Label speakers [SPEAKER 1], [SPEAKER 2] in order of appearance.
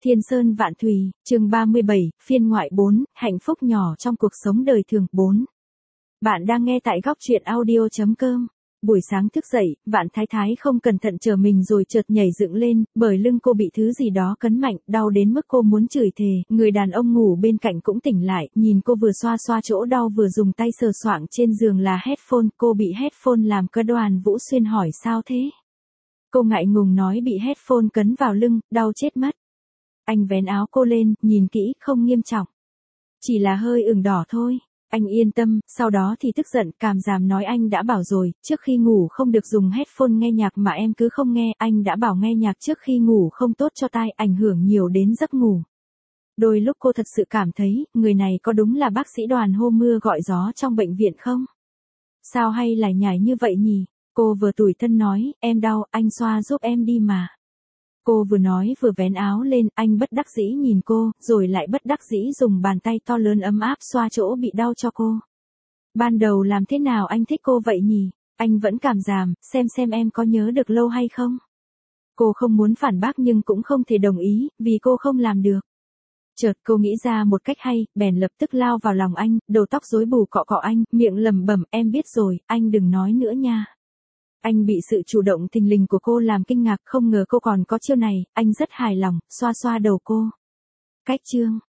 [SPEAKER 1] Thiên Sơn Vạn Thùy, chương 37, phiên ngoại 4, hạnh phúc nhỏ trong cuộc sống đời thường 4. Bạn đang nghe tại góc truyện audio.com. Buổi sáng thức dậy, Vạn Thái Thái không cẩn thận chờ mình rồi chợt nhảy dựng lên, bởi lưng cô bị thứ gì đó cấn mạnh, đau đến mức cô muốn chửi thề. Người đàn ông ngủ bên cạnh cũng tỉnh lại, nhìn cô vừa xoa xoa chỗ đau vừa dùng tay sờ soạng trên giường là headphone. Cô bị headphone làm cơ. Đoàn Vũ Xuyên hỏi sao thế? Cô ngại ngùng nói bị headphone cấn vào lưng, đau chết mất. Anh vén áo cô lên, nhìn kỹ, không nghiêm trọng. Chỉ là hơi ửng đỏ thôi. Anh yên tâm, sau đó thì tức giận, cảm giảm nói anh đã bảo rồi, trước khi ngủ không được dùng headphone nghe nhạc mà em cứ không nghe, anh đã bảo nghe nhạc trước khi ngủ không tốt cho tai, ảnh hưởng nhiều đến giấc ngủ. Đôi lúc cô thật sự cảm thấy, người này có đúng là bác sĩ Đoàn hô mưa gọi gió trong bệnh viện không? Sao hay lại nhảy như vậy nhỉ? Cô vừa tủi thân nói, em đau, anh xoa giúp em đi mà. Cô vừa nói vừa vén áo lên, anh bất đắc dĩ nhìn cô, rồi lại bất đắc dĩ dùng bàn tay to lớn ấm áp xoa chỗ bị đau cho cô. Ban đầu làm thế nào anh thích cô vậy nhỉ? Anh vẫn cảm giảm, xem em có nhớ được lâu hay không? Cô không muốn phản bác nhưng cũng không thể đồng ý, vì cô không làm được. Chợt cô nghĩ ra một cách hay, bèn lập tức lao vào lòng anh, đầu tóc rối bù cọ cọ anh, miệng lẩm bẩm, em biết rồi, anh đừng nói nữa nha. Anh bị sự chủ động thình lình của cô làm kinh ngạc, không ngờ cô còn có chiêu này, anh rất hài lòng, xoa xoa đầu cô. Cách chương